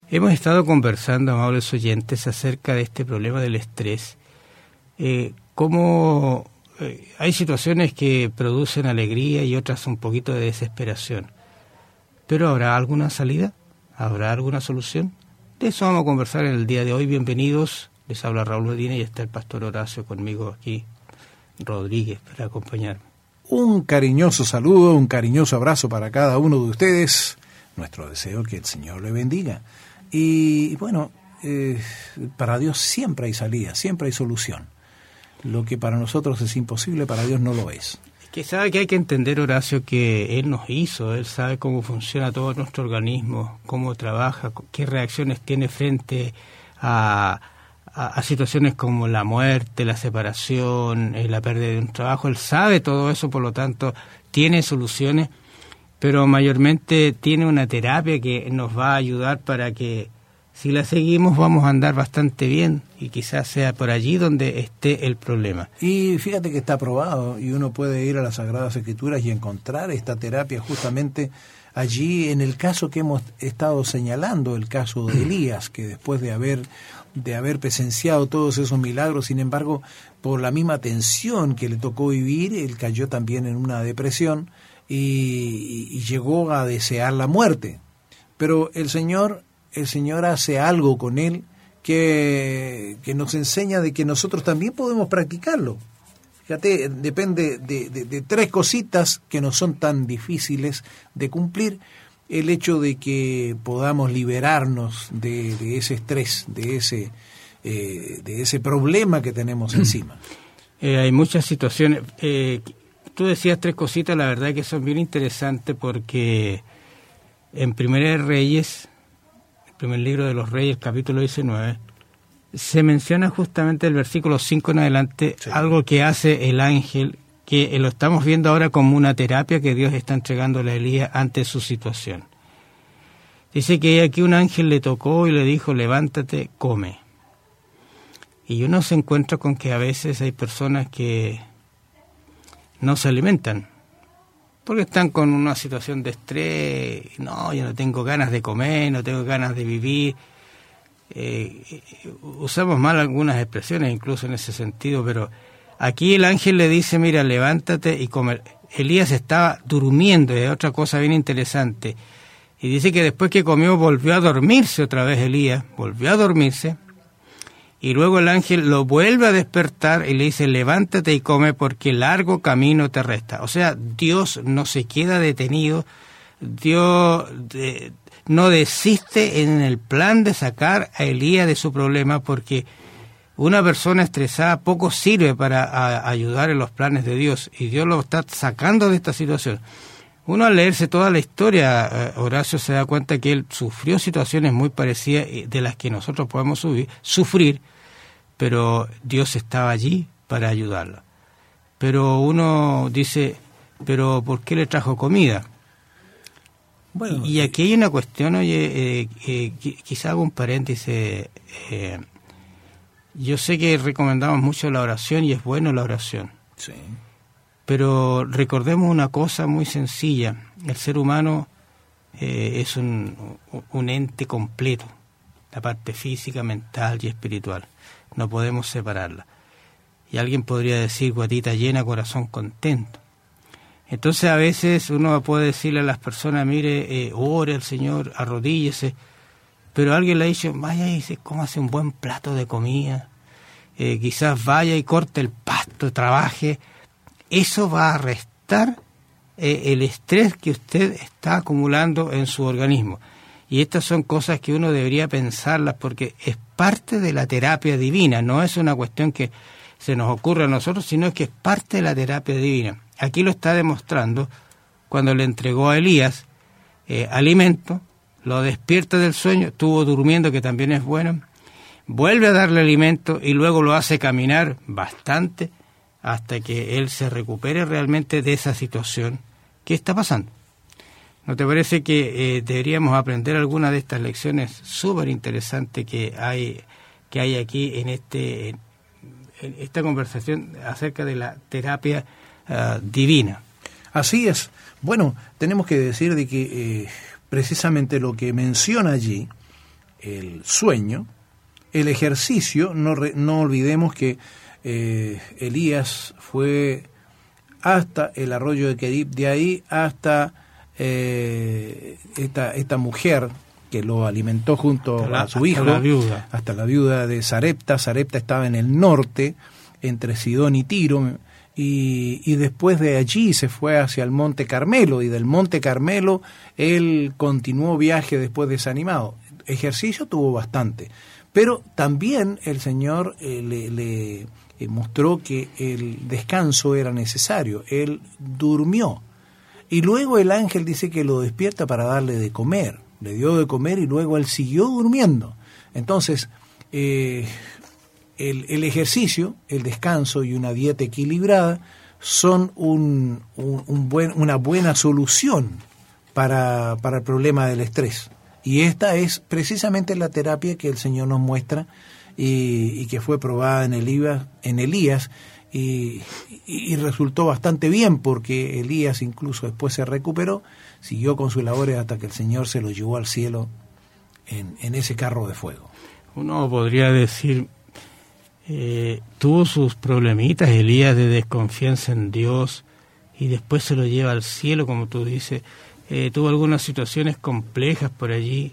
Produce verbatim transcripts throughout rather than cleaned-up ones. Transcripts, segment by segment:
Hemos estado conversando, amables oyentes, acerca de este problema del estrés. Eh, cómo eh, hay situaciones que producen alegría y otras un poquito de desesperación. ¿Pero habrá alguna salida? ¿Habrá alguna solución? De eso vamos a conversar en el día de hoy. Bienvenidos. Les habla Raúl Medina y está el pastor Horacio conmigo aquí, Rodríguez, para acompañarme. Un cariñoso saludo, un cariñoso abrazo para cada uno de ustedes. Nuestro deseo que el Señor le bendiga. Y bueno, eh, para Dios siempre hay salida, siempre hay solución. Lo que para nosotros es imposible, para Dios no lo es. Es que sabe que hay que entender, Horacio, que Él nos hizo, Él sabe cómo funciona todo nuestro organismo, cómo trabaja, qué reacciones tiene frente a, a, a situaciones como la muerte, la separación, eh, la pérdida de un trabajo. Él sabe todo eso, por lo tanto, tiene soluciones, pero mayormente tiene una terapia que nos va a ayudar para que, si la seguimos, vamos a andar bastante bien, y quizás sea por allí donde esté el problema. Y fíjate que está probado, y uno puede ir a las Sagradas Escrituras y encontrar esta terapia justamente allí, en el caso que hemos estado señalando, el caso de Elías, que después de haber, de haber presenciado todos esos milagros, sin embargo, por la misma tensión que le tocó vivir, él cayó también en una depresión, Y, y llegó a desear la muerte. Pero el Señor, el Señor hace algo con él que, que nos enseña de que nosotros también podemos practicarlo. Fíjate, depende de, de, de tres cositas que no son tan difíciles de cumplir. El hecho de que podamos liberarnos de, de ese estrés, de ese, eh, de ese problema que tenemos encima. Eh, hay muchas situaciones... Eh, Tú decías tres cositas, la verdad que son bien interesantes, porque en Primera de Reyes, el primer libro de los Reyes, capítulo diecinueve, se menciona justamente el versículo cinco en adelante, sí, algo que hace el ángel, que lo estamos viendo ahora como una terapia que Dios está entregándole a Elías ante su situación. Dice que aquí un ángel le tocó y le dijo: levántate, come. Y uno se encuentra con que a veces hay personas que no se alimentan, porque están con una situación de estrés. No, yo no tengo ganas de comer, no tengo ganas de vivir. Eh, usamos mal algunas expresiones incluso en ese sentido, pero aquí el ángel le dice: mira, levántate y come. Elías estaba durmiendo, y es otra cosa bien interesante. Y dice que después que comió volvió a dormirse otra vez Elías, volvió a dormirse. Y luego el ángel lo vuelve a despertar y le dice: levántate y come, porque largo camino te resta. O sea, Dios no se queda detenido, Dios de, no desiste en el plan de sacar a Elías de su problema, porque una persona estresada poco sirve para a, ayudar en los planes de Dios, y Dios lo está sacando de esta situación. Uno, al leerse toda la historia, eh, Horacio, se da cuenta que él sufrió situaciones muy parecidas de las que nosotros podemos subir, sufrir, pero Dios estaba allí para ayudarlo. Pero uno dice: ¿pero por qué le trajo comida? Bueno, y aquí hay una cuestión, oye, eh, eh, quizá hago un paréntesis. Eh, yo sé que recomendamos mucho la oración, y es bueno la oración. Sí. Pero recordemos una cosa muy sencilla: el ser humano eh, es un, un ente completo, la parte física, mental y espiritual. No podemos separarla. Y alguien podría decir: guatita llena, corazón contento. Entonces a veces uno puede decirle a las personas: mire, eh, ore al Señor, arrodíllese. Pero alguien le ha dicho: vaya y se cómase un buen plato de comida, eh, quizás vaya y corte el pasto, trabaje. Eso va a restar eh, el estrés que usted está acumulando en su organismo. Y estas son cosas que uno debería pensarlas, porque es parte de la terapia divina. No es una cuestión que se nos ocurre a nosotros, sino que es parte de la terapia divina. Aquí lo está demostrando cuando le entregó a Elías eh, alimento, lo despierta del sueño, estuvo durmiendo, que también es bueno, vuelve a darle alimento y luego lo hace caminar bastante, hasta que él se recupere realmente de esa situación que está pasando. ¿No te parece que eh, deberíamos aprender alguna de estas lecciones súper interesantes que hay que hay aquí en este en, en esta conversación acerca de la terapia uh, divina? Así es. Bueno, tenemos que decir de que eh, precisamente lo que menciona allí el sueño, el ejercicio. No, re, no olvidemos que eh, Elías fue hasta el arroyo de Kerib, de ahí hasta eh, esta, esta mujer que lo alimentó junto la, a su hijo, hasta la viuda. hasta la viuda de Sarepta. Sarepta estaba en el norte, entre Sidón y Tiro, y, y después de allí se fue hacia el Monte Carmelo, y del Monte Carmelo él continuó viaje después desanimado. Ejercicio tuvo bastante, pero también el Señor eh, le, le eh, mostró que el descanso era necesario. Él durmió, y luego el ángel dice que lo despierta para darle de comer. Le dio de comer y luego él siguió durmiendo. Entonces, eh, el, el ejercicio, el descanso y una dieta equilibrada son un, un, un buen, una buena solución para, para el problema del estrés. Y esta es precisamente la terapia que el Señor nos muestra y, y que fue probada en Elías, en Elías y, y, y resultó bastante bien, porque Elías incluso después se recuperó, siguió con sus labores hasta que el Señor se lo llevó al cielo en, en ese carro de fuego. Uno podría decir, eh, tuvo sus problemitas Elías de desconfianza en Dios y después se lo lleva al cielo, como tú dices. Eh, tuvo algunas situaciones complejas por allí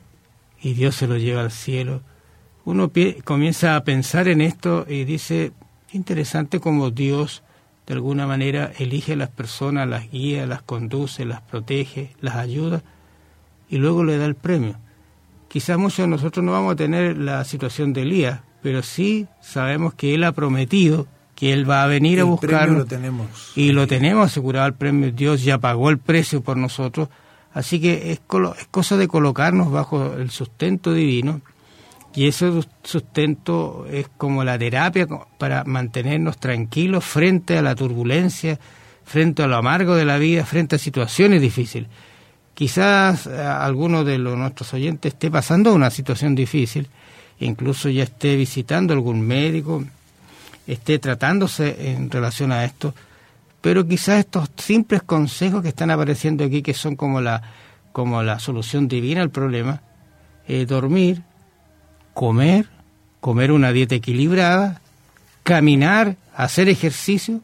y Dios se lo lleva al cielo. Uno pie, comienza a pensar en esto y dice, interesante como Dios de alguna manera elige a las personas, las guía, las conduce, las protege, las ayuda y luego le da el premio. Quizás muchos de nosotros no vamos a tener la situación de Elías, pero sí sabemos que Él ha prometido que Él va a venir a buscarnos, lo tenemos. y lo tenemos asegurado el premio. Dios ya pagó el precio por nosotros, así que es, es cosa de colocarnos bajo el sustento divino, y ese sustento es como la terapia para mantenernos tranquilos frente a la turbulencia, frente a lo amargo de la vida, frente a situaciones difíciles. Quizás alguno de los, nuestros oyentes esté pasando una situación difícil, incluso ya esté visitando algún médico, esté tratándose en relación a esto, pero quizás estos simples consejos que están apareciendo aquí, que son como la, como la solución divina al problema, eh, dormir, comer, comer una dieta equilibrada, caminar, hacer ejercicio.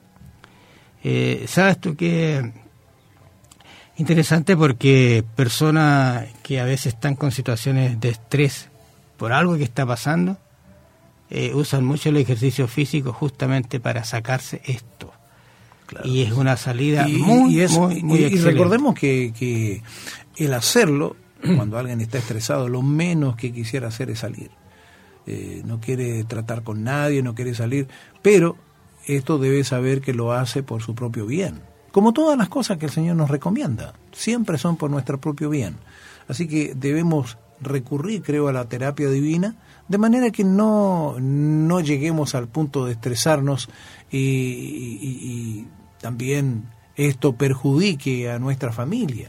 Eh, ¿Sabes tú qué? Interesante, porque personas que a veces están con situaciones de estrés por algo que está pasando, eh, usan mucho el ejercicio físico justamente para sacarse esto. Claro. Y es una salida y, muy, y es, muy, muy y, y excelente. recordemos que, que el hacerlo, cuando alguien está estresado, lo menos que quisiera hacer es salir. Eh, no quiere tratar con nadie, no quiere salir, pero esto debe saber que lo hace por su propio bien. Como todas las cosas que el Señor nos recomienda, siempre son por nuestro propio bien. Así que debemos recurrir, creo, a la terapia divina, de manera que no, no lleguemos al punto de estresarnos y, y, y también esto perjudique a nuestra familia.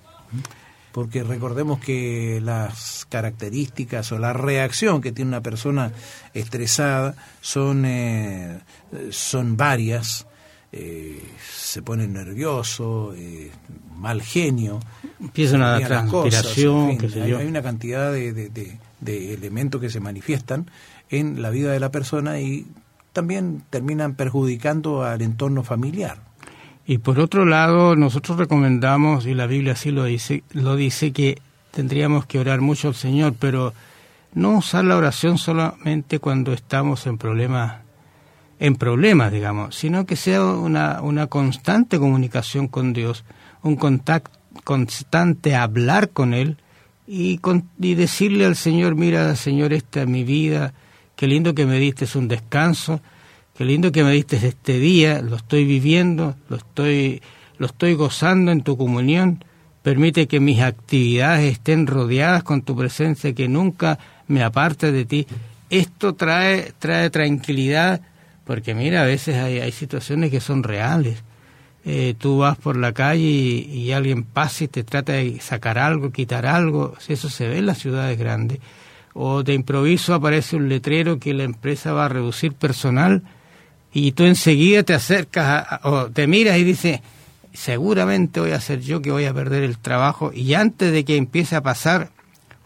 Porque recordemos que las características o la reacción que tiene una persona estresada son, eh, son varias. Eh, se pone nervioso, eh, mal genio, empieza una transpiración, cosas, en fin, qué sé hay, yo. hay una cantidad de, de, de, de elementos que se manifiestan en la vida de la persona y también terminan perjudicando al entorno familiar. Y por otro lado, nosotros recomendamos, y la Biblia así lo dice, lo dice que tendríamos que orar mucho al Señor, pero no usar la oración solamente cuando estamos en problemas en problemas, digamos, sino que sea una, una constante comunicación con Dios, un contacto constante, hablar con Él y, con, y decirle al Señor, mira, Señor, esta es mi vida, qué lindo que me diste un descanso, qué lindo que me diste este día, lo estoy viviendo, lo estoy, lo estoy gozando en tu comunión, permite que mis actividades estén rodeadas con tu presencia, que nunca me aparte de ti. Esto trae, trae tranquilidad. Porque mira, a veces hay, hay situaciones que son reales. Eh, tú vas por la calle y, y alguien pasa y te trata de sacar algo, quitar algo. Eso se ve en las ciudades grandes. O de improviso aparece un letrero que la empresa va a reducir personal y tú enseguida te acercas a, a, o te miras y dices, seguramente voy a ser yo que voy a perder el trabajo. Y antes de que empiece a pasar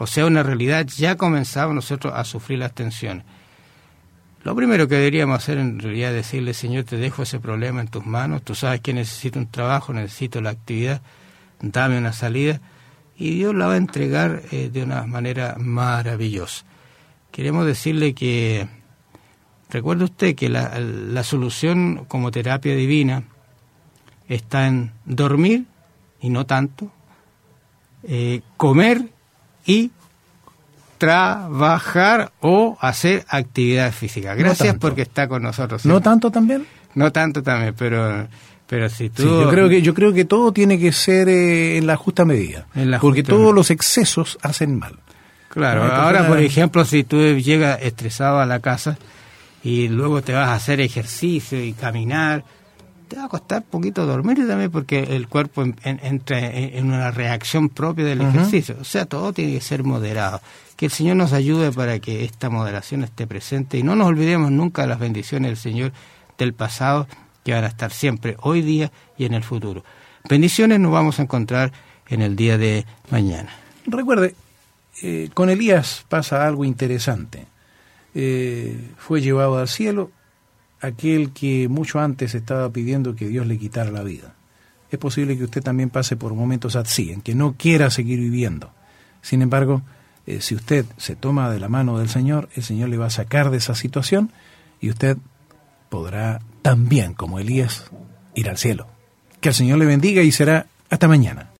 O sea, una realidad, ya comenzamos nosotros a sufrir las tensiones. Lo primero que deberíamos hacer en realidad es decirle, Señor, te dejo ese problema en tus manos, tú sabes que necesito un trabajo, necesito la actividad, dame una salida, y Dios la va a entregar eh, de una manera maravillosa. Queremos decirle que, recuerde usted que la, la solución como terapia divina está en dormir, y no tanto, eh, comer y trabajar o hacer actividad física. Gracias no porque está con nosotros. ¿Sí? ¿No tanto también? No tanto también, pero pero si tú... Sí, yo creo que yo creo que todo tiene que ser eh, en la justa medida, en la porque justa todos medida. Los excesos hacen mal. Claro, Entonces, ahora por ejemplo, si tú llegas estresado a la casa y luego te vas a hacer ejercicio y caminar, te va a costar un poquito dormir también porque el cuerpo en, en, entra en, en una reacción propia del uh-huh. ejercicio. O sea, todo tiene que ser moderado. Que el Señor nos ayude para que esta moderación esté presente y no nos olvidemos nunca de las bendiciones del Señor del pasado que van a estar siempre, hoy día y en el futuro. Bendiciones nos vamos a encontrar en el día de mañana. Recuerde, eh, con Elías pasa algo interesante. Eh, fue llevado al cielo aquel que mucho antes estaba pidiendo que Dios le quitara la vida. Es posible que usted también pase por momentos así, en que no quiera seguir viviendo. Sin embargo, eh, si usted se toma de la mano del Señor, el Señor le va a sacar de esa situación y usted podrá también, como Elías, ir al cielo. Que el Señor le bendiga y será hasta mañana.